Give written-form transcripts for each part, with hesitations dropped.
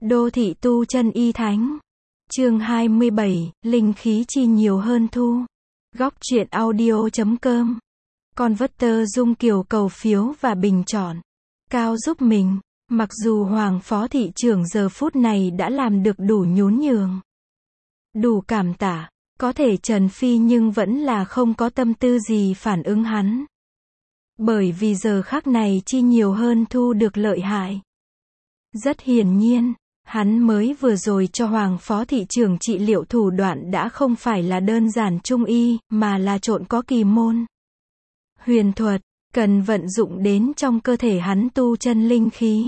Đô thị tu chân y thánh. Chương 27, linh khí chi nhiều hơn thu. Góc truyện audio.com. Converter Dung Kiều cầu phiếu và bình chọn. Cao giúp mình. Mặc dù Hoàng Phó Thị trưởng giờ phút này đã làm được đủ nhún nhường, đủ cảm tạ, có thể Trần Phi nhưng vẫn là không có tâm tư gì phản ứng hắn. Bởi vì giờ khắc này chi nhiều hơn thu được lợi hại. Rất hiển nhiên, hắn mới vừa rồi cho Hoàng Phó Thị trưởng trị liệu thủ đoạn đã không phải là đơn giản trung y, mà là trộn có kỳ môn huyền thuật, cần vận dụng đến trong cơ thể hắn tu chân linh khí.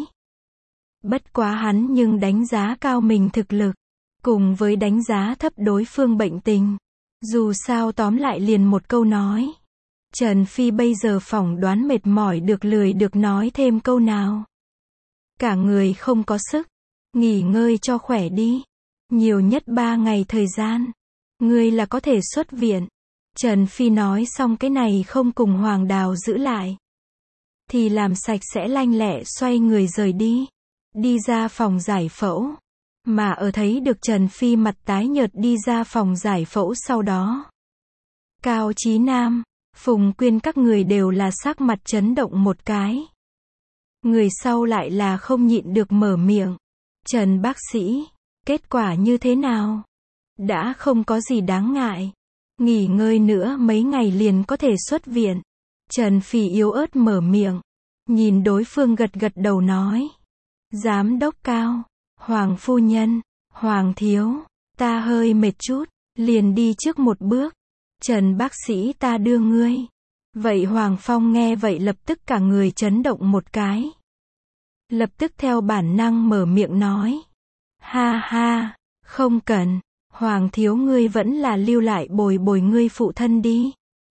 Bất quá hắn nhưng đánh giá cao mình thực lực, cùng với đánh giá thấp đối phương bệnh tình. Dù sao tóm lại liền một câu nói. Trần Phi bây giờ phỏng đoán mệt mỏi được lười được nói thêm câu nào. Cả người không có sức. Nghỉ ngơi cho khỏe đi. Nhiều nhất 3 ngày thời gian. Ngươi là có thể xuất viện. Trần Phi nói xong cái này không cùng Hoàng Đào giữ lại. Thì làm sạch sẽ lanh lẹ xoay người rời đi. Đi ra phòng giải phẫu. Mà ở thấy được Trần Phi mặt tái nhợt đi ra phòng giải phẫu sau đó. Cao Chí Nam, Phùng Quyên các người đều là sắc mặt chấn động một cái. Người sau lại là không nhịn được mở miệng. Trần bác sĩ, kết quả như thế nào? Đã không có gì đáng ngại. Nghỉ ngơi nữa mấy ngày liền có thể xuất viện. Trần Phi yếu ớt mở miệng. Nhìn đối phương gật gật đầu nói. Giám đốc Cao, Hoàng phu nhân, Hoàng thiếu, ta hơi mệt chút, liền đi trước một bước. Trần bác sĩ ta đưa ngươi. Vậy Hoàng Phong nghe vậy lập tức cả người chấn động một cái. Lập tức theo bản năng mở miệng nói. Ha ha, không cần, Hoàng thiếu ngươi vẫn là lưu lại bồi bồi ngươi phụ thân đi.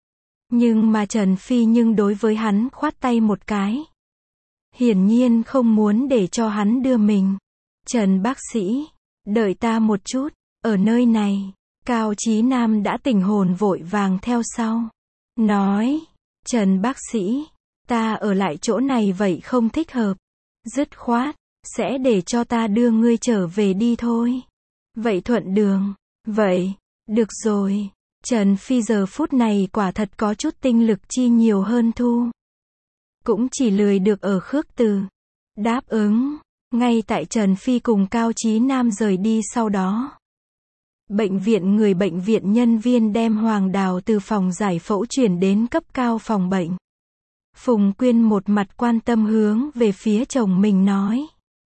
Nhưng mà Trần Phi nhưng đối với hắn khoát tay một cái. Hiển nhiên không muốn để cho hắn đưa mình. Trần bác sĩ, đợi ta một chút, ở nơi này. Cao Chí Nam đã tỉnh hồn vội vàng theo sau. Nói, Trần bác sĩ, ta ở lại chỗ này vậy không thích hợp. Dứt khoát, sẽ để cho ta đưa ngươi trở về đi thôi. Vậy thuận đường, vậy, được rồi. Trần Phi giờ phút này quả thật có chút tinh lực chi nhiều hơn thu. Cũng chỉ lười được ở khước từ. Đáp ứng, ngay tại Trần Phi cùng Cao Chí Nam rời đi sau đó. Bệnh viện nhân viên đem Hoàng Đào từ phòng giải phẫu chuyển đến cấp cao phòng bệnh. Phùng Quyên một mặt quan tâm hướng về phía chồng mình nói.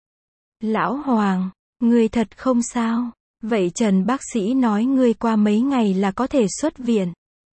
Lão Hoàng, ngươi thật không sao, vậy Trần bác sĩ nói ngươi qua mấy ngày là có thể xuất viện.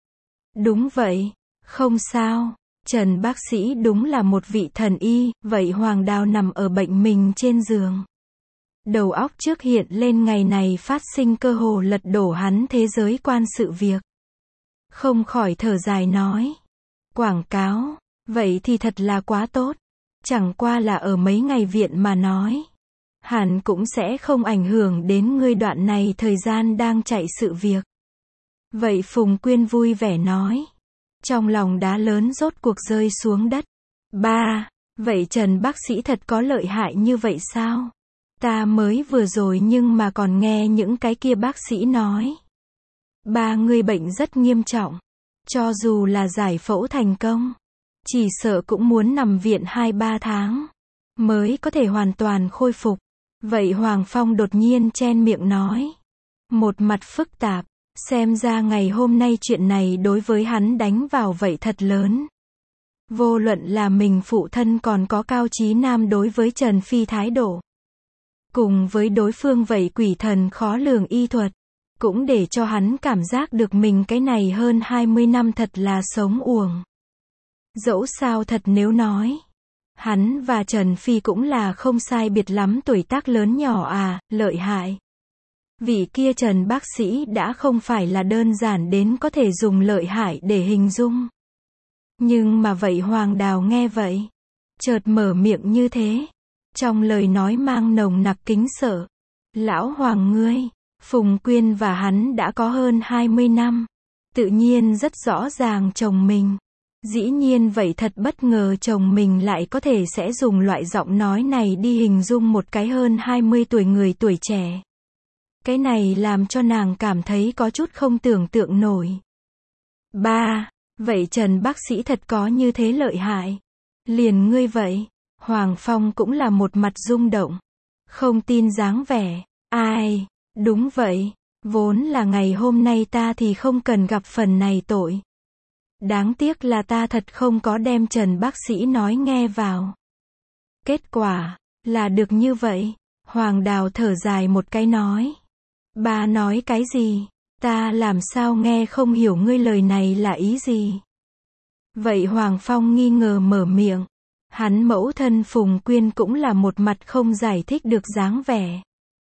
Đúng vậy, không sao, Trần bác sĩ đúng là một vị thần y, vậy Hoàng Đào nằm ở bệnh mình trên giường. Đầu óc trước hiện lên ngày này phát sinh cơ hồ lật đổ hắn thế giới quan sự việc. Không khỏi thở dài nói. Quảng cáo, vậy thì thật là quá tốt. Chẳng qua là ở mấy ngày viện mà nói. Hẳn cũng sẽ không ảnh hưởng đến ngươi đoạn này thời gian đang chạy sự việc. Vậy Phùng Quyên vui vẻ nói. Trong lòng đá lớn rốt cuộc rơi xuống đất. Ba, vậy Trần bác sĩ thật có lợi hại như vậy sao? Ta mới vừa rồi nhưng mà còn nghe những cái kia bác sĩ nói. Ba người bệnh rất nghiêm trọng. Cho dù là giải phẫu thành công, chỉ sợ cũng muốn nằm viện 2-3 tháng. Mới có thể hoàn toàn khôi phục. Vậy Hoàng Phong đột nhiên chen miệng nói. Một mặt phức tạp. Xem ra ngày hôm nay chuyện này đối với hắn đánh vào vậy thật lớn. Vô luận là mình phụ thân còn có Cao Chí Nam đối với Trần Phi thái độ. Cùng với đối phương vậy quỷ thần khó lường y thuật. Cũng để cho hắn cảm giác được mình cái này hơn 20 năm thật là sống uổng. Dẫu sao thật nếu nói. Hắn và Trần Phi cũng là không sai biệt lắm tuổi tác lớn nhỏ à, lợi hại. Vị kia Trần bác sĩ đã không phải là đơn giản đến có thể dùng lợi hại để hình dung. Nhưng mà vậy Hoàng Đào nghe vậy. Chợt mở miệng như thế. Trong lời nói mang nồng nặc kính sợ. Lão Hoàng ngươi, Phùng Quyên và hắn đã có hơn 20 năm. Tự nhiên rất rõ ràng chồng mình. Dĩ nhiên vậy thật bất ngờ chồng mình lại có thể sẽ dùng loại giọng nói này đi hình dung một cái hơn 20 tuổi người tuổi trẻ. Cái này làm cho nàng cảm thấy có chút không tưởng tượng nổi. Ba, vậy Trần bác sĩ thật có như thế lợi hại. Liền ngươi vậy. Hoàng Phong cũng là một mặt rung động. Không tin dáng vẻ. Ai, đúng vậy. Vốn là ngày hôm nay ta thì không cần gặp phần này tội. Đáng tiếc là ta thật không có đem Trần bác sĩ nói nghe vào. Kết quả, là được như vậy. Hoàng Đào thở dài một cái nói. Ba nói cái gì? Ta làm sao nghe không hiểu ngươi lời này là ý gì? Vậy Hoàng Phong nghi ngờ mở miệng. Hắn mẫu thân Phùng Quyên cũng là một mặt không giải thích được dáng vẻ.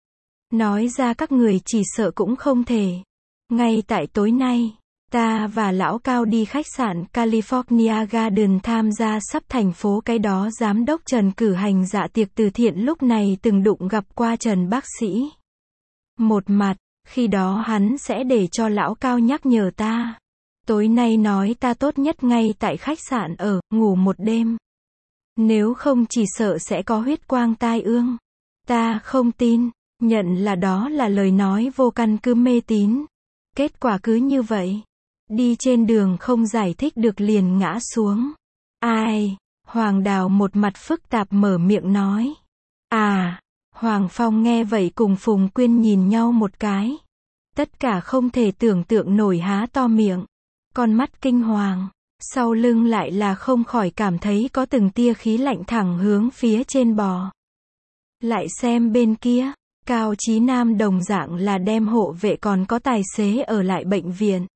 Nói ra các người chỉ sợ cũng không thể. Ngay tại tối nay, ta và lão Cao đi khách sạn California Garden tham gia sắp thành phố cái đó giám đốc Trần cử hành dạ tiệc từ thiện lúc này từng đụng gặp qua Trần bác sĩ. Một mặt, khi đó hắn sẽ để cho lão Cao nhắc nhở ta. Tối nay nói ta tốt nhất ngay tại khách sạn ở, ngủ một đêm. Nếu không chỉ sợ sẽ có huyết quang tai ương. Ta không tin, nhận là đó là lời nói vô căn cứ mê tín. Kết quả cứ như vậy. Đi trên đường không giải thích được liền ngã xuống. Ai? Hoàng Đào một mặt phức tạp mở miệng nói. À, Hoàng Phong nghe vậy cùng Phùng Quyên nhìn nhau một cái. Tất cả không thể tưởng tượng nổi há to miệng. Con mắt kinh hoàng. Sau lưng lại là không khỏi cảm thấy có từng tia khí lạnh thẳng hướng phía trên bò. Lại xem bên kia, Cao Chí Nam đồng dạng là đem hộ vệ còn có tài xế ở lại bệnh viện.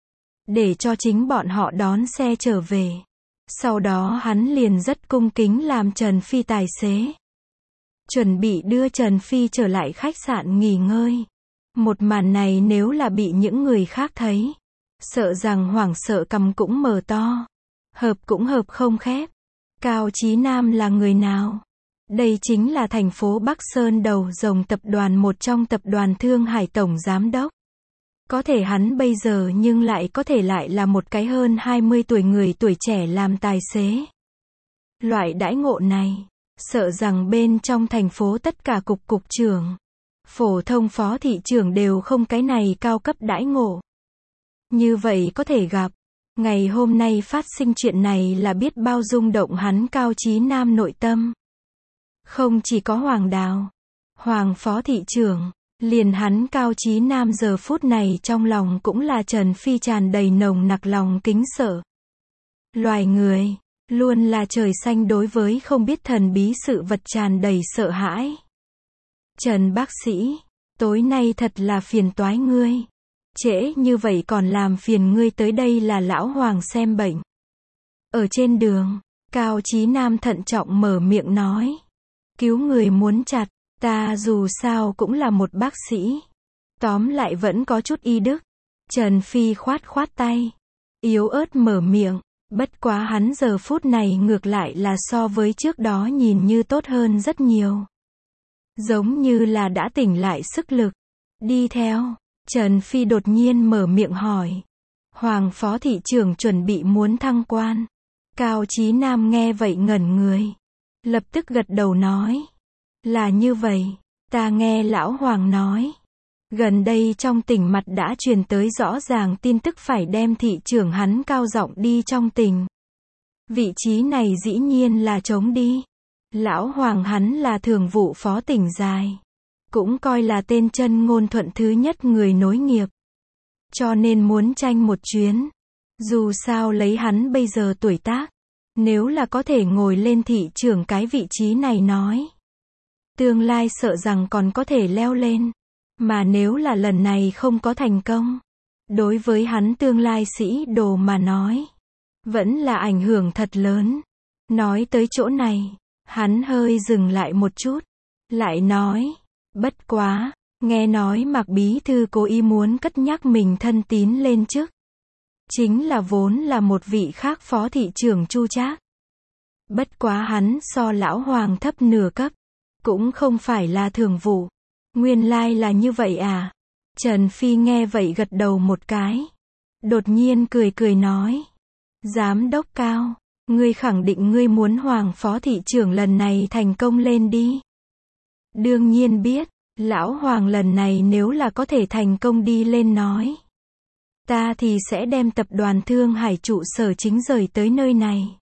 Để cho chính bọn họ đón xe trở về. Sau đó hắn liền rất cung kính làm Trần Phi tài xế. Chuẩn bị đưa Trần Phi trở lại khách sạn nghỉ ngơi. Một màn này nếu là bị những người khác thấy. Sợ rằng hoảng sợ cằm cũng mở to. Hợp cũng hợp không khép. Cao Chí Nam là người nào? Đây chính là thành phố Bắc Sơn đầu rồng tập đoàn, một trong tập đoàn Thương Hải tổng giám đốc. Có thể hắn bây giờ nhưng lại có thể lại là một cái hơn 20 tuổi người tuổi trẻ làm tài xế. Loại đãi ngộ này, sợ rằng bên trong thành phố tất cả cục trưởng, phổ thông phó thị trưởng đều không cái này cao cấp đãi ngộ. Như vậy có thể gặp. Ngày hôm nay phát sinh chuyện này là biết bao rung động hắn Cao Chí Nam nội tâm. Không chỉ có Hoàng Đào, Hoàng phó thị trưởng, liền hắn Cao Chí Nam giờ phút này trong lòng cũng là Trần Phi tràn đầy nồng nặc lòng kính sợ. Loài người, luôn là trời xanh đối với không biết thần bí sự vật tràn đầy sợ hãi. Trần bác sĩ, tối nay thật là phiền toái ngươi. Trễ như vậy còn làm phiền ngươi tới đây là lão Hoàng xem bệnh. Ở trên đường, Cao Chí Nam thận trọng mở miệng nói. Cứu người muốn chặt, ta dù sao cũng là một bác sĩ. Tóm lại vẫn có chút y đức. Trần Phi khoát tay. Yếu ớt mở miệng. Bất quá hắn giờ phút này ngược lại là so với trước đó nhìn như tốt hơn rất nhiều. Giống như là đã tỉnh lại sức lực. Đi theo. Trần Phi đột nhiên mở miệng hỏi. Hoàng phó thị trưởng chuẩn bị muốn thăng quan. Cao Chí Nam nghe vậy ngẩn người. Lập tức gật đầu nói. Là như vậy, ta nghe lão Hoàng nói. Gần đây trong tỉnh mặt đã truyền tới rõ ràng tin tức phải đem thị trưởng hắn Cao Giọng đi trong tỉnh. Vị trí này dĩ nhiên là trống đi. Lão Hoàng hắn là thường vụ phó tỉnh dài. Cũng coi là tên chân ngôn thuận thứ nhất người nối nghiệp. Cho nên muốn tranh một chuyến. Dù sao lấy hắn bây giờ tuổi tác. Nếu là có thể ngồi lên thị trưởng cái vị trí này nói. Tương lai sợ rằng còn có thể leo lên. Mà nếu là lần này không có thành công. Đối với hắn tương lai sĩ đồ mà nói. Vẫn là ảnh hưởng thật lớn. Nói tới chỗ này. Hắn hơi dừng lại một chút. Lại nói. Bất quá, nghe nói Mạc bí thư cố ý muốn cất nhắc mình thân tín lên chức. Chính là vốn là một vị khác phó thị trưởng Chu Trác. Bất quá hắn so lão Hoàng thấp nửa cấp. Cũng không phải là thường vụ. Nguyên lai là như vậy à? Trần Phi nghe vậy gật đầu một cái. Đột nhiên cười nói. Giám đốc Cao, ngươi khẳng định ngươi muốn Hoàng phó thị trưởng lần này thành công lên đi. Đương nhiên biết, lão Hoàng lần này nếu là có thể thành công đi lên nói. Ta thì sẽ đem tập đoàn Thương Hải trụ sở chính rời tới nơi này.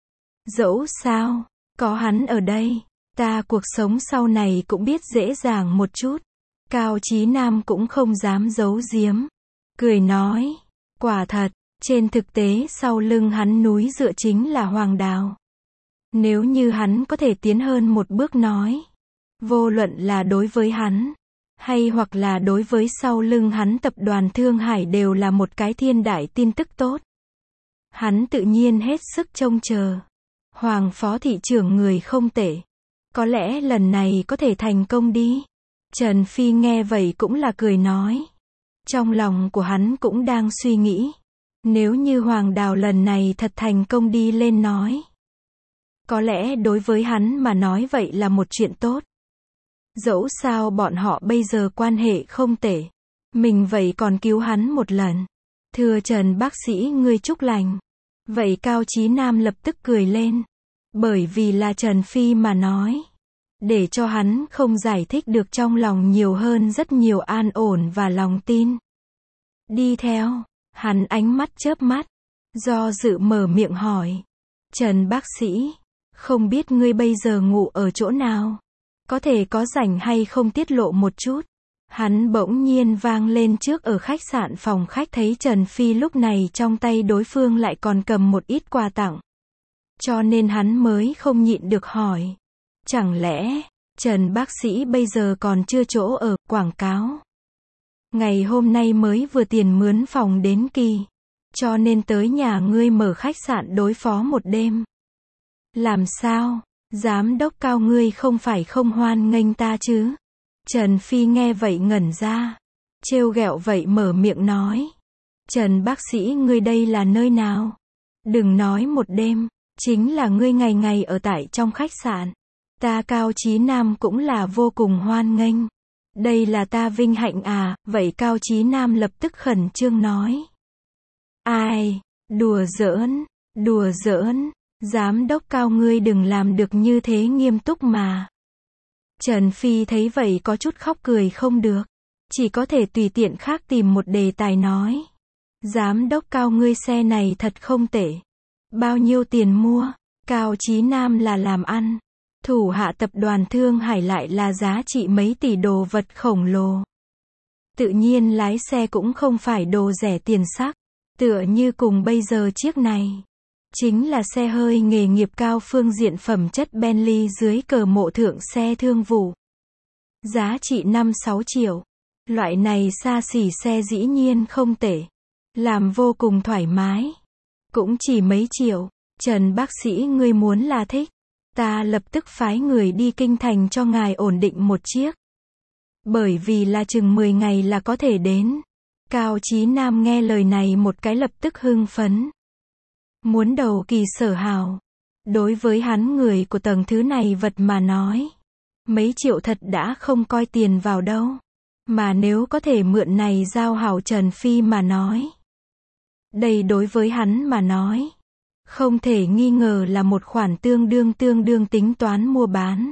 Dẫu sao, có hắn ở đây, ta cuộc sống sau này cũng biết dễ dàng một chút. Cao Chí Nam cũng không dám giấu giếm. Cười nói, quả thật, trên thực tế sau lưng hắn núi dựa chính là Hoàng Đào. Nếu như hắn có thể tiến hơn một bước nói, vô luận là đối với hắn, hay hoặc là đối với sau lưng hắn tập đoàn Thương Hải đều là một cái thiên đại tin tức tốt. Hắn tự nhiên hết sức trông chờ. Hoàng phó thị trưởng người không tệ. Có lẽ lần này có thể thành công đi. Trần Phi nghe vậy cũng là cười nói. Trong lòng của hắn cũng đang suy nghĩ. Nếu như Hoàng Đào lần này thật thành công đi lên nói. Có lẽ đối với hắn mà nói vậy là một chuyện tốt. Dẫu sao bọn họ bây giờ quan hệ không tệ. Mình vậy còn cứu hắn một lần. Thưa Trần bác sĩ ngươi chúc lành. Vậy Cao Chí Nam lập tức cười lên. Bởi vì là Trần Phi mà nói. Để cho hắn không giải thích được trong lòng nhiều hơn rất nhiều an ổn và lòng tin. Đi theo, hắn ánh mắt chớp mắt. Do dự mở miệng hỏi. Trần bác sĩ, không biết ngươi bây giờ ngủ ở chỗ nào? Có thể có rảnh hay không tiết lộ một chút? Hắn bỗng nhiên vang lên trước ở khách sạn phòng khách thấy Trần Phi lúc này trong tay đối phương lại còn cầm một ít quà tặng. Cho nên hắn mới không nhịn được hỏi. Chẳng lẽ, Trần bác sĩ bây giờ còn chưa chỗ ở, quảng cáo. Ngày hôm nay mới vừa tiền mướn phòng đến kỳ. Cho nên tới nhà ngươi mở khách sạn đối phó một đêm. Làm sao? Giám đốc Cao ngươi không phải không hoan nghênh ta chứ? Trần Phi nghe vậy ngẩn ra. Trêu ghẹo vậy mở miệng nói. Trần bác sĩ ngươi đây là nơi nào? Đừng nói một đêm, chính là ngươi ngày ngày ở tại trong khách sạn. Ta Cao Chí Nam cũng là vô cùng hoan nghênh. Đây là ta vinh hạnh à, vậy Cao Chí Nam lập tức khẩn trương nói. Ai, đùa giỡn, giám đốc Cao ngươi đừng làm được như thế nghiêm túc mà. Trần Phi thấy vậy có chút khóc cười không được. Chỉ có thể tùy tiện khác tìm một đề tài nói. Giám đốc Cao ngươi xe này thật không tệ. Bao nhiêu tiền mua? Cao Chí Nam là làm ăn. Thủ hạ tập đoàn Thương Hải lại là giá trị mấy tỷ đồ vật khổng lồ. Tự nhiên lái xe cũng không phải đồ rẻ tiền sắc. Tựa như cùng bây giờ chiếc này. Chính là xe hơi nghề nghiệp cao phương diện phẩm chất Bentley dưới cờ mộ thượng xe thương vụ. Giá trị 5-6 triệu. Loại này xa xỉ xe dĩ nhiên không tệ. Làm vô cùng thoải mái. Cũng chỉ mấy triệu. Trần bác sĩ ngươi muốn là thích. Ta lập tức phái người đi kinh thành cho ngài ổn định một chiếc. Bởi vì là chừng 10 ngày là có thể đến. Cao Chí Nam nghe lời này một cái lập tức hưng phấn. Muốn đầu kỳ sở hào. Đối với hắn người của tầng thứ này vật mà nói. Mấy triệu thật đã không coi tiền vào đâu. Mà nếu có thể mượn này giao hảo Trần Phi mà nói. Đây đối với hắn mà nói. Không thể nghi ngờ là một khoản tương đương tính toán mua bán.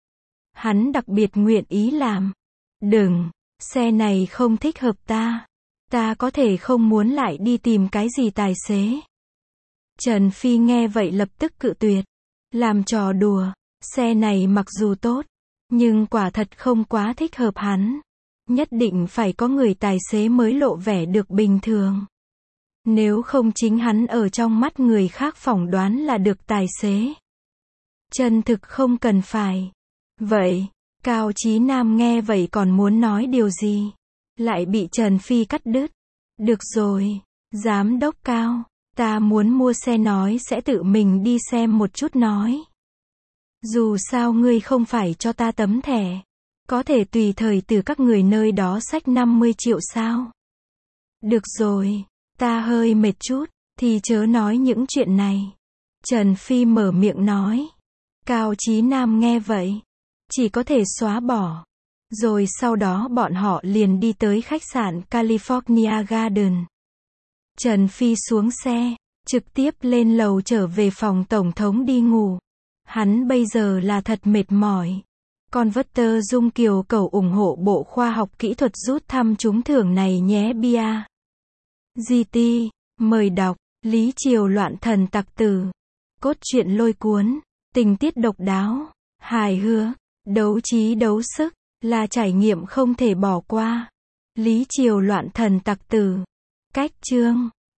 Hắn đặc biệt nguyện ý làm. Đừng, xe này không thích hợp ta. Ta có thể không muốn lại đi tìm cái gì tài xế. Trần Phi nghe vậy lập tức cự tuyệt. Làm trò đùa, xe này mặc dù tốt, nhưng quả thật không quá thích hợp hắn. Nhất định phải có người tài xế mới lộ vẻ được bình thường. Nếu không chính hắn ở trong mắt người khác phỏng đoán là được tài xế. Chân thực không cần phải. Vậy, Cao Chí Nam nghe vậy còn muốn nói điều gì? Lại bị Trần Phi cắt đứt. Được rồi, giám đốc Cao, ta muốn mua xe nói sẽ tự mình đi xem một chút nói. Dù sao ngươi không phải cho ta tấm thẻ. Có thể tùy thời từ các người nơi đó xách 50 triệu sao? Được rồi, ta hơi mệt chút, thì chớ nói những chuyện này. Trần Phi mở miệng nói. Cao Chí Nam nghe vậy, chỉ có thể xóa bỏ. Rồi sau đó bọn họ liền đi tới khách sạn California Garden. Trần Phi xuống xe, trực tiếp lên lầu trở về phòng tổng thống đi ngủ. Hắn bây giờ là thật mệt mỏi. Converter Dung Kiều cầu ủng hộ Bộ Khoa học Kỹ thuật rút thăm trúng thưởng này nhé bia. GT, mời đọc, Lý Triều loạn thần tặc tử. Cốt truyện lôi cuốn, tình tiết độc đáo, hài hước, đấu trí đấu sức, là trải nghiệm không thể bỏ qua. Lý Triều loạn thần tặc tử. Cách chương